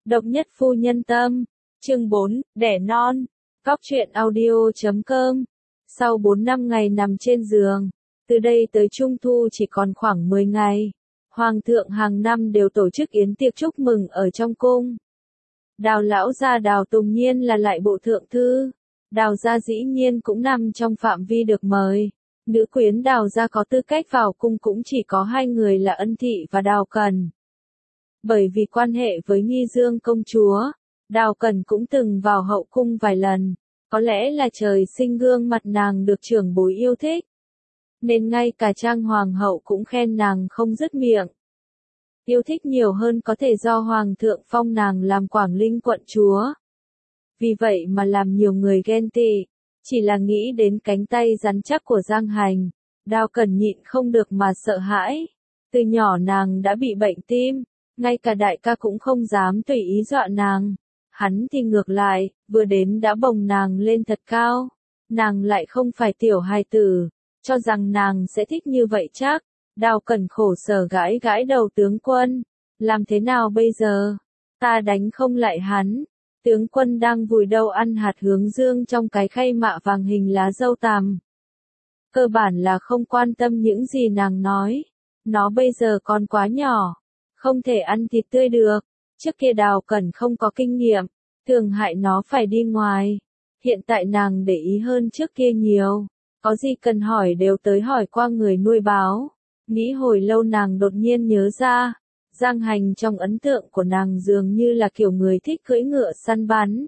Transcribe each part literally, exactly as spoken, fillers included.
Độc nhất phu nhân tâm, chương bốn, đẻ non, Cóc truyện audio chấm com. Sau bốn năm ngày nằm trên giường, từ đây tới Trung Thu chỉ còn khoảng mười ngày. Hoàng thượng hàng năm đều tổ chức yến tiệc chúc mừng ở trong cung. Đào lão gia Đào Tùng Nhiên là lại bộ thượng thư. Đào gia dĩ nhiên cũng nằm trong phạm vi được mời. Nữ quyến Đào gia có tư cách vào cung cũng chỉ có hai người là Ân Thị và Đào Cần. Bởi vì quan hệ với Nghi Dương công chúa, Đào Cần cũng từng vào hậu cung vài lần. Có lẽ là trời sinh gương mặt nàng được trưởng bối yêu thích, nên ngay cả Trang Hoàng hậu cũng khen nàng không dứt miệng. Yêu thích nhiều hơn có thể do Hoàng thượng phong nàng làm Quảng Linh quận chúa. Vì vậy mà làm nhiều người ghen tị, chỉ là nghĩ đến cánh tay rắn chắc của Giang Hành, Đào Cần nhịn không được mà sợ hãi. Từ nhỏ nàng đã bị bệnh tim, ngay cả đại ca cũng không dám tùy ý dọa nàng. Hắn thì ngược lại, vừa đến đã bồng nàng lên thật cao. Nàng lại không phải tiểu hài tử, cho rằng nàng sẽ thích như vậy chắc. Đào Cần khổ sở gãi gãi đầu tướng quân. Làm thế nào bây giờ? Ta đánh không lại hắn. Tướng quân đang vùi đầu ăn hạt hướng dương trong cái khay mạ vàng hình lá dâu tằm. Cơ bản là không quan tâm những gì nàng nói. Nó bây giờ còn quá nhỏ, không thể ăn thịt tươi được. Trước kia Đào Cần không có kinh nghiệm, thường hại nó phải đi ngoài. Hiện tại nàng để ý hơn trước kia nhiều. Có gì cần hỏi đều tới hỏi qua người nuôi báo. Nghĩ hồi lâu nàng đột nhiên nhớ ra. Giang Hành trong ấn tượng của nàng dường như là kiểu người thích cưỡi ngựa săn bắn.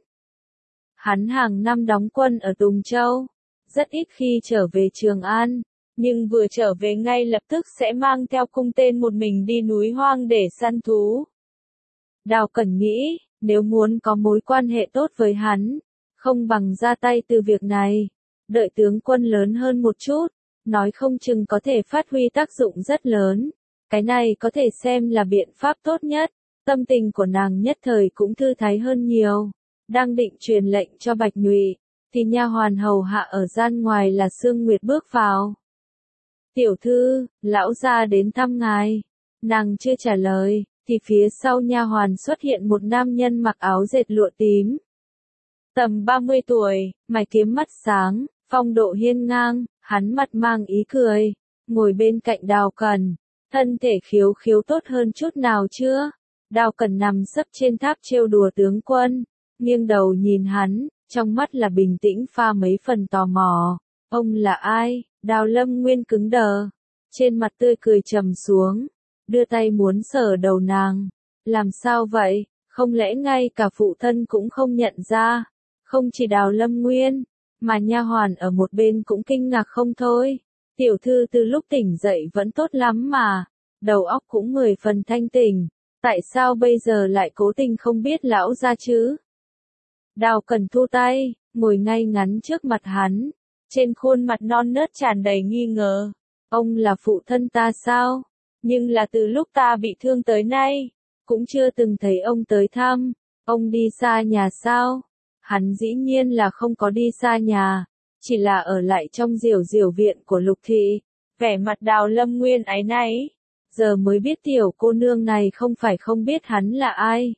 Hắn hàng năm đóng quân ở Tùng Châu, rất ít khi trở về Trường An, nhưng vừa trở về ngay lập tức sẽ mang theo cung tên một mình đi núi hoang để săn thú. Đào Cần nghĩ, nếu muốn có mối quan hệ tốt với hắn, không bằng ra tay từ việc này, đợi tướng quân lớn hơn một chút, nói không chừng có thể phát huy tác dụng rất lớn. Cái này có thể xem là biện pháp tốt nhất. Tâm tình của nàng nhất thời cũng thư thái hơn nhiều. Đang định truyền lệnh cho Bạch Nhụy, thì nha hoàn hầu hạ ở gian ngoài là Sương Nguyệt bước vào. Tiểu thư, lão gia đến thăm ngài. Nàng chưa trả lời, thì phía sau nha hoàn xuất hiện một nam nhân mặc áo dệt lụa tím. Tầm ba mươi tuổi, mày kiếm mắt sáng, phong độ hiên ngang, hắn mặt mang ý cười, ngồi bên cạnh Đào Cần. Thân thể khiếu khiếu tốt hơn chút nào chưa? Đào Cần nằm sấp trên tháp trêu đùa tướng quân, nghiêng đầu nhìn hắn, trong mắt là bình tĩnh pha mấy phần tò mò. Ông là ai? Đào Lâm Nguyên cứng đờ, trên mặt tươi cười trầm xuống, đưa tay muốn sờ đầu nàng. Làm sao vậy? Không lẽ ngay cả phụ thân cũng không nhận ra? Không chỉ Đào Lâm Nguyên, mà nha hoàn ở một bên cũng kinh ngạc không thôi. Tiểu thư từ lúc tỉnh dậy vẫn tốt lắm mà, đầu óc cũng mười phần thanh tỉnh, tại sao bây giờ lại cố tình không biết lão gia chứ? Đào Cần thu tay, ngồi ngay ngắn trước mặt hắn, trên khuôn mặt non nớt tràn đầy nghi ngờ. Ông là phụ thân ta sao? Nhưng là từ lúc ta bị thương tới nay, cũng chưa từng thấy ông tới thăm. Ông đi xa nhà sao? Hắn dĩ nhiên là không có đi xa nhà, chỉ là ở lại trong diều diều viện của Lục Thị. Vẻ mặt Đào Lâm Nguyên áy náy, giờ mới biết tiểu cô nương này không phải không biết hắn là ai,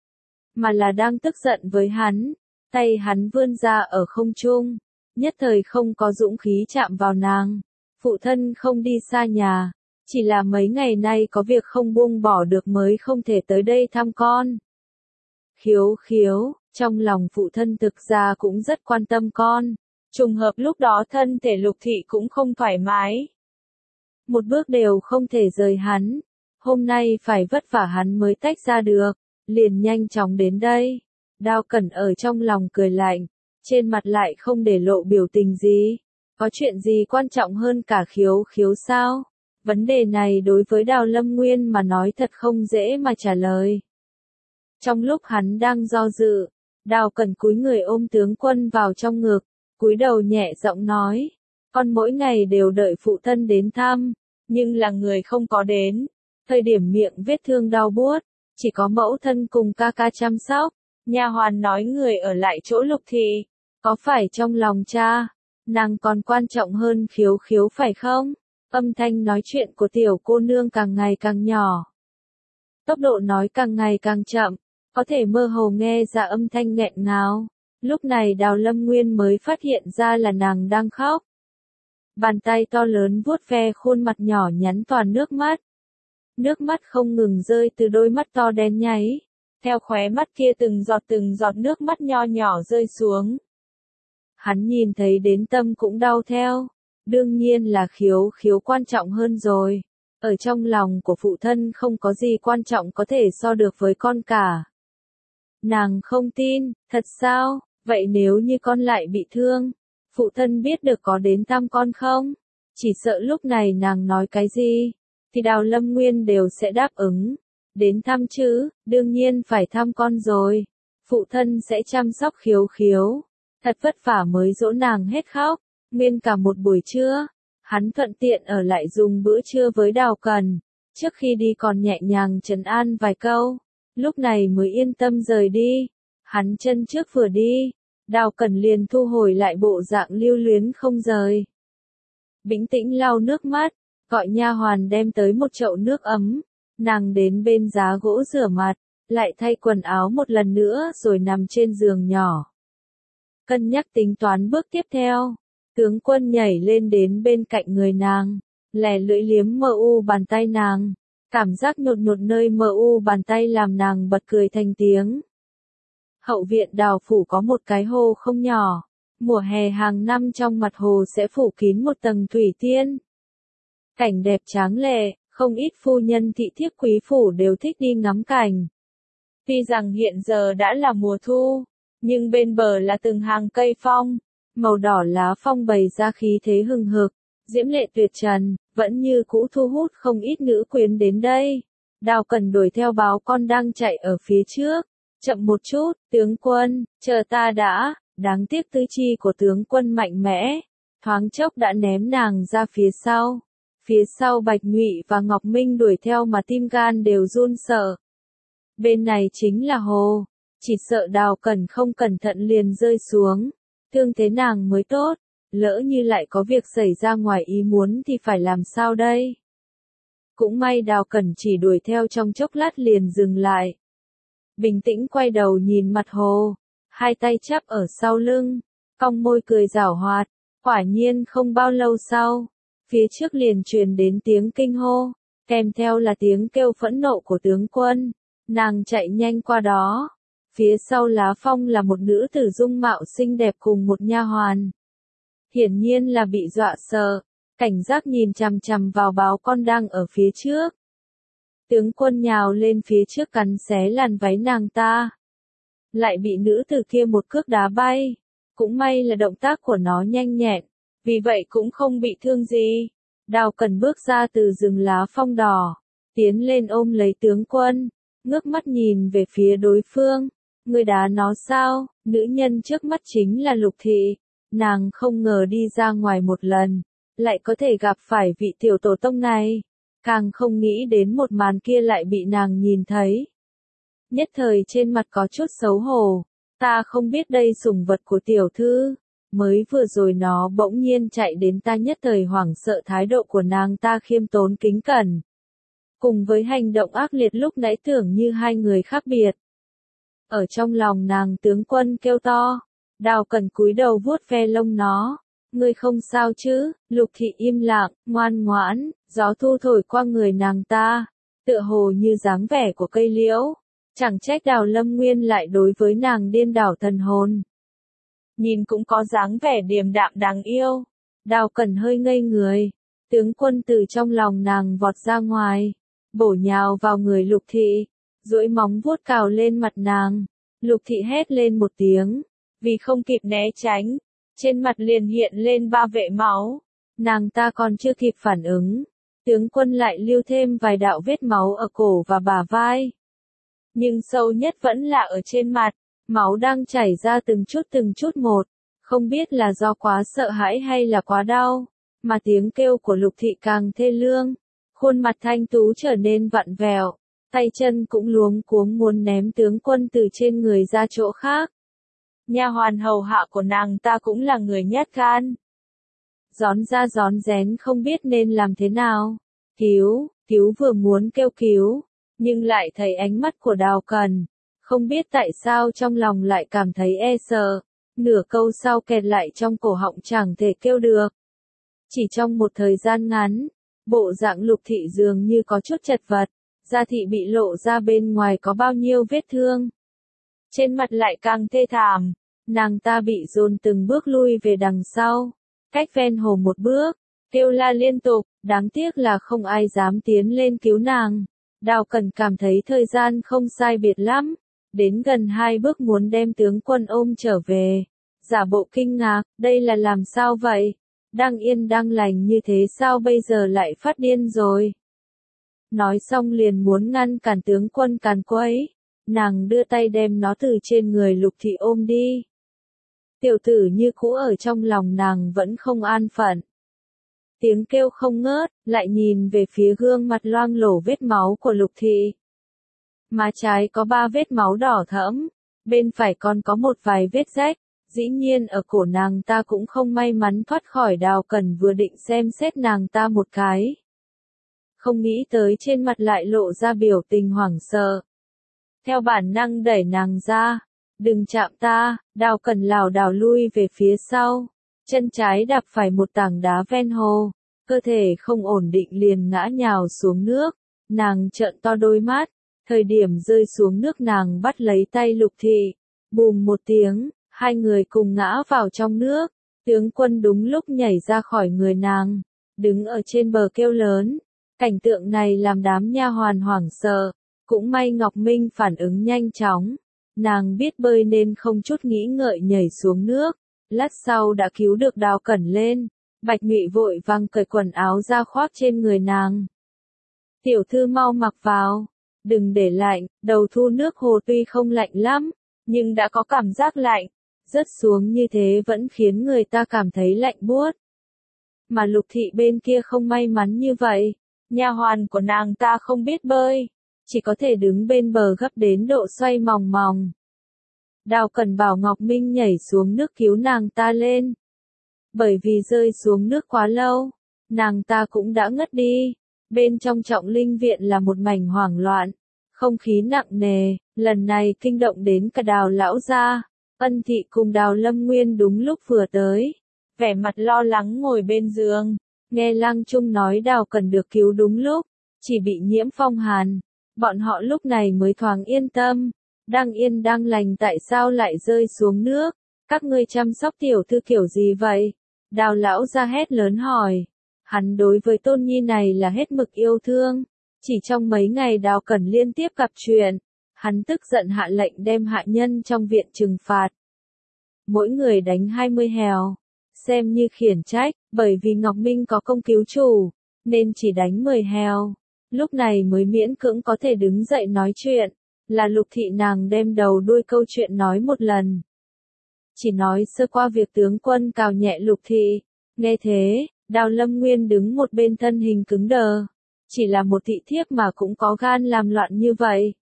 mà là đang tức giận với hắn. Tay hắn vươn ra ở không trung, nhất thời không có dũng khí chạm vào nàng. Phụ thân không đi xa nhà, chỉ là mấy ngày nay có việc không buông bỏ được mới không thể tới đây thăm con. Khiếu khiếu, trong lòng phụ thân thực ra cũng rất quan tâm con. Trùng hợp lúc đó thân thể Lục Thị cũng không thoải mái. Một bước đều không thể rời hắn. Hôm nay phải vất vả hắn mới tách ra được. Liền nhanh chóng đến đây. Đào Cần ở trong lòng cười lạnh. Trên mặt lại không để lộ biểu tình gì. Có chuyện gì quan trọng hơn cả khiếu khiếu sao? Vấn đề này đối với Đào Lâm Nguyên mà nói thật không dễ mà trả lời. Trong lúc hắn đang do dự, Đào Cần cúi người ôm tướng quân vào trong ngực. Cúi đầu nhẹ giọng nói, con mỗi ngày đều đợi phụ thân đến thăm, nhưng là người không có đến. Thời điểm miệng vết thương đau buốt, chỉ có mẫu thân cùng ca ca chăm sóc. Nha hoàn nói người ở lại chỗ Lục Thị, có phải trong lòng cha, nàng còn quan trọng hơn khiếu khiếu phải không? Âm thanh nói chuyện của tiểu cô nương càng ngày càng nhỏ. Tốc độ nói càng ngày càng chậm, có thể mơ hồ nghe ra âm thanh nghẹn ngào. Lúc này Đào Lâm Nguyên mới phát hiện ra là nàng đang khóc. Bàn tay to lớn vuốt ve khuôn mặt nhỏ nhắn toàn nước mắt. Nước mắt không ngừng rơi từ đôi mắt to đen nháy. Theo khóe mắt kia từng giọt từng giọt nước mắt nho nhỏ rơi xuống. Hắn nhìn thấy đến tâm cũng đau theo. Đương nhiên là khiếu khiếu quan trọng hơn rồi. Ở trong lòng của phụ thân không có gì quan trọng có thể so được với con cả. Nàng không tin, thật sao? Vậy nếu như con lại bị thương, phụ thân biết được có đến thăm con không? Chỉ sợ lúc này nàng nói cái gì, thì Đào Lâm Nguyên đều sẽ đáp ứng. Đến thăm chứ, đương nhiên phải thăm con rồi. Phụ thân sẽ chăm sóc khiếu khiếu. Thật vất vả mới dỗ nàng hết khóc, nguyên cả một buổi trưa. Hắn thuận tiện ở lại dùng bữa trưa với Đào Cần. Trước khi đi còn nhẹ nhàng trấn an vài câu. Lúc này mới yên tâm rời đi. Hắn chân trước vừa đi, Đào Cẩn liền thu hồi lại bộ dạng lưu luyến không rời. Bĩnh tĩnh lau nước mắt, gọi nha hoàn đem tới một chậu nước ấm. Nàng đến bên giá gỗ rửa mặt, lại thay quần áo một lần nữa rồi nằm trên giường nhỏ. Cân nhắc tính toán bước tiếp theo, tướng quân nhảy lên đến bên cạnh người nàng, lè lưỡi liếm mờ u bàn tay nàng. Cảm giác nhột nhột nơi mờ u bàn tay làm nàng bật cười thành tiếng. Hậu viện Đào phủ có một cái hồ không nhỏ. Mùa hè hàng năm trong mặt hồ sẽ phủ kín một tầng thủy tiên. Cảnh đẹp tráng lệ, không ít phu nhân thị thiếp quý phủ đều thích đi ngắm cảnh. Tuy rằng hiện giờ đã là mùa thu, nhưng bên bờ là từng hàng cây phong, màu đỏ lá phong bày ra khí thế hừng hực, diễm lệ tuyệt trần, vẫn như cũ thu hút không ít nữ quyến đến đây. Đào Cần đuổi theo báo con đang chạy ở phía trước. Chậm một chút, tướng quân, chờ ta đã. Đáng tiếc tứ chi của tướng quân mạnh mẽ, thoáng chốc đã ném nàng ra phía sau. Phía sau Bạch Nhụy và Ngọc Minh đuổi theo mà tim gan đều run sợ. Bên này chính là hồ, chỉ sợ Đào Cần không cẩn thận liền rơi xuống. Thương thế nàng mới tốt, lỡ như lại có việc xảy ra ngoài ý muốn thì phải làm sao đây? Cũng may Đào Cẩn chỉ đuổi theo trong chốc lát liền dừng lại. Bình tĩnh quay đầu nhìn mặt hồ, hai tay chắp ở sau lưng, cong môi cười giảo hoạt. Quả nhiên không bao lâu sau, phía trước liền truyền đến tiếng kinh hô, kèm theo là tiếng kêu phẫn nộ của tướng quân. Nàng chạy nhanh qua đó. Phía sau lá phong là một nữ tử dung mạo xinh đẹp cùng một nha hoàn. Hiển nhiên là bị dọa sợ, cảnh giác nhìn chằm chằm vào báo con đang ở phía trước. Tướng quân nhào lên phía trước cắn xé làn váy nàng ta. Lại bị nữ tử kia một cước đá bay. Cũng may là động tác của nó nhanh nhẹn, vì vậy cũng không bị thương gì. Đào Cần bước ra từ rừng lá phong đỏ, tiến lên ôm lấy tướng quân, ngước mắt nhìn về phía đối phương. Người đá nó sao? Nữ nhân trước mắt chính là Lục Thị. Nàng không ngờ đi ra ngoài một lần, lại có thể gặp phải vị tiểu tổ tông này. Càng không nghĩ đến một màn kia lại bị nàng nhìn thấy. Nhất thời trên mặt có chút xấu hổ. Ta không biết đây sủng vật của tiểu thư. Mới vừa rồi nó bỗng nhiên chạy đến ta, nhất thời hoảng sợ thái độ của nàng ta khiêm tốn kính cẩn. Cùng với hành động ác liệt lúc nãy tưởng như hai người khác biệt. Ở trong lòng nàng tướng quân kêu to. Đào Cần cúi đầu vuốt ve lông nó. Ngươi không sao chứ? Lục Thị im lặng, ngoan ngoãn, gió thu thổi qua người nàng ta, tựa hồ như dáng vẻ của cây liễu. Chẳng trách Đào Lâm Nguyên lại đối với nàng điên đảo thần hồn. Nhìn cũng có dáng vẻ điềm đạm đáng yêu. Đào Cần hơi ngây người. Tướng quân từ trong lòng nàng vọt ra ngoài, bổ nhào vào người Lục Thị, duỗi móng vuốt cào lên mặt nàng. Lục Thị hét lên một tiếng, vì không kịp né tránh, trên mặt liền hiện lên ba vệt máu. Nàng ta còn chưa kịp phản ứng, tướng quân lại lưu thêm vài đạo vết máu ở cổ và bả vai. Nhưng sâu nhất vẫn là ở trên mặt, máu đang chảy ra từng chút từng chút một, không biết là do quá sợ hãi hay là quá đau, mà tiếng kêu của Lục Thị càng thê lương, khuôn mặt thanh tú trở nên vặn vẹo, tay chân cũng luống cuống muốn ném tướng quân từ trên người ra chỗ khác. Nha hoàn hầu hạ của nàng ta cũng là người nhát gan. Rón ra rón rén không biết nên làm thế nào. Cứu, cứu vừa muốn kêu cứu, nhưng lại thấy ánh mắt của Đào Cần. Không biết tại sao trong lòng lại cảm thấy e sợ, nửa câu sau kẹt lại trong cổ họng chẳng thể kêu được. Chỉ trong một thời gian ngắn, bộ dạng Lục Thị dường như có chút chật vật, da thị bị lộ ra bên ngoài có bao nhiêu vết thương. Trên mặt lại càng thê thảm, nàng ta bị dồn từng bước lui về đằng sau, cách ven hồ một bước, kêu la liên tục, đáng tiếc là không ai dám tiến lên cứu nàng. Đào Cẩn cảm thấy thời gian không sai biệt lắm, đến gần hai bước muốn đem tướng quân ôm trở về, giả bộ kinh ngạc, đây là làm sao vậy? Đang yên đang lành như thế sao bây giờ lại phát điên rồi? Nói xong liền muốn ngăn cản tướng quân càn quấy, nàng đưa tay đem nó từ trên người Lục Thị ôm đi. Tiểu tử như cũ ở trong lòng nàng vẫn không an phận. Tiếng kêu không ngớt, lại nhìn về phía gương mặt loang lổ vết máu của Lục Thị. Má trái có ba vết máu đỏ thẫm, bên phải còn có một vài vết rách, dĩ nhiên ở cổ nàng ta cũng không may mắn thoát khỏi. Đào Cẩn vừa định xem xét nàng ta một cái. Không nghĩ tới trên mặt lại lộ ra biểu tình hoảng sợ. Theo bản năng đẩy nàng ra, đừng chạm ta, Đào Cẩn lảo đảo lui về phía sau, chân trái đạp phải một tảng đá ven hồ, cơ thể không ổn định liền ngã nhào xuống nước, nàng trợn to đôi mắt, thời điểm rơi xuống nước nàng bắt lấy tay Lục Thị, bùm một tiếng, hai người cùng ngã vào trong nước, tướng quân đúng lúc nhảy ra khỏi người nàng, đứng ở trên bờ kêu lớn, cảnh tượng này làm đám nha hoàn hoảng sợ, cũng may Ngọc Minh phản ứng nhanh chóng, nàng biết bơi nên không chút nghĩ ngợi nhảy xuống nước, lát sau đã cứu được Đào Cẩn lên, Bạch Ngụy vội vàng cởi quần áo ra khoác trên người nàng. Tiểu thư mau mặc vào, đừng để lạnh, đầu thu nước hồ tuy không lạnh lắm, nhưng đã có cảm giác lạnh, rớt xuống như thế vẫn khiến người ta cảm thấy lạnh buốt. Mà Lục Thị bên kia không may mắn như vậy, nha hoàn của nàng ta không biết bơi, chỉ có thể đứng bên bờ gấp đến độ xoay mòng mòng. Đào Cẩn bảo Ngọc Minh nhảy xuống nước cứu nàng ta lên. Bởi vì rơi xuống nước quá lâu, nàng ta cũng đã ngất đi. Bên trong Trọng Linh viện là một mảnh hoảng loạn, không khí nặng nề, lần này kinh động đến cả Đào lão gia. Ân Thị cùng Đào Lâm Nguyên đúng lúc vừa tới, vẻ mặt lo lắng ngồi bên giường, nghe Lăng Trung nói Đào Cẩn được cứu đúng lúc, chỉ bị nhiễm phong hàn, bọn họ lúc này mới thoáng yên tâm, đang yên đang lành tại sao lại rơi xuống nước, các ngươi chăm sóc tiểu thư kiểu gì vậy? Đào lão ra hét lớn hỏi, hắn đối với tôn nhi này là hết mực yêu thương, chỉ trong mấy ngày Đào Cẩn liên tiếp gặp chuyện, hắn tức giận hạ lệnh đem hạ nhân trong viện trừng phạt. Mỗi người đánh hai mươi hèo, xem như khiển trách, bởi vì Ngọc Minh có công cứu chủ, nên chỉ đánh mười hèo. Lúc này mới miễn cưỡng có thể đứng dậy nói chuyện, là Lục Thị nàng đem đầu đuôi câu chuyện nói một lần. Chỉ nói sơ qua việc tướng quân cào nhẹ Lục Thị, nghe thế, Đào Lâm Nguyên đứng một bên thân hình cứng đờ, chỉ là một thị thiếp mà cũng có gan làm loạn như vậy.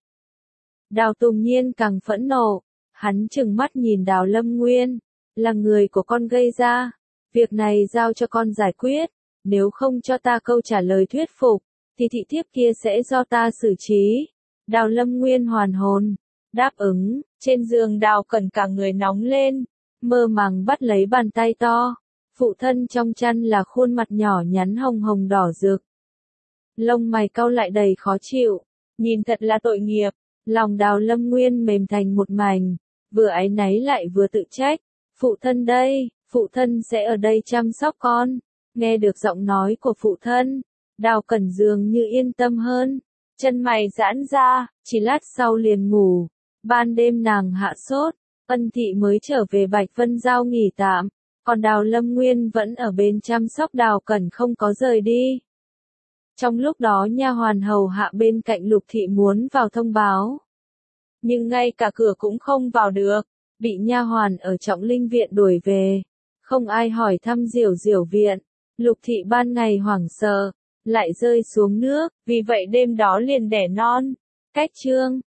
Đào Tùng Nhiên càng phẫn nộ, hắn trừng mắt nhìn Đào Lâm Nguyên, là người của con gây ra, việc này giao cho con giải quyết, nếu không cho ta câu trả lời thuyết phục, thì thị thiếp kia sẽ do ta xử trí. Đào Lâm Nguyên hoàn hồn, đáp ứng, trên giường Đào Cẩn cả người nóng lên, mơ màng bắt lấy bàn tay to, phụ thân trong chăn là khuôn mặt nhỏ nhắn hồng hồng đỏ rực. Lông mày cau lại đầy khó chịu, nhìn thật là tội nghiệp, lòng Đào Lâm Nguyên mềm thành một mảnh, vừa áy náy lại vừa tự trách, phụ thân đây, phụ thân sẽ ở đây chăm sóc con, nghe được giọng nói của phụ thân. Đào Cẩn dường như yên tâm hơn, chân mày giãn ra, chỉ lát sau liền ngủ, ban đêm nàng hạ sốt, Ân Thị mới trở về Bạch Vân Giao nghỉ tạm, còn Đào Lâm Nguyên vẫn ở bên chăm sóc Đào Cẩn không có rời đi. Trong lúc đó nha hoàn hầu hạ bên cạnh Lục Thị muốn vào thông báo, nhưng ngay cả cửa cũng không vào được, bị nha hoàn ở Trọng Linh viện đuổi về, không ai hỏi thăm Diểu Diểu viện, Lục Thị ban ngày hoảng sợ, lại rơi xuống nước, vì vậy đêm đó liền đẻ non. Cách chương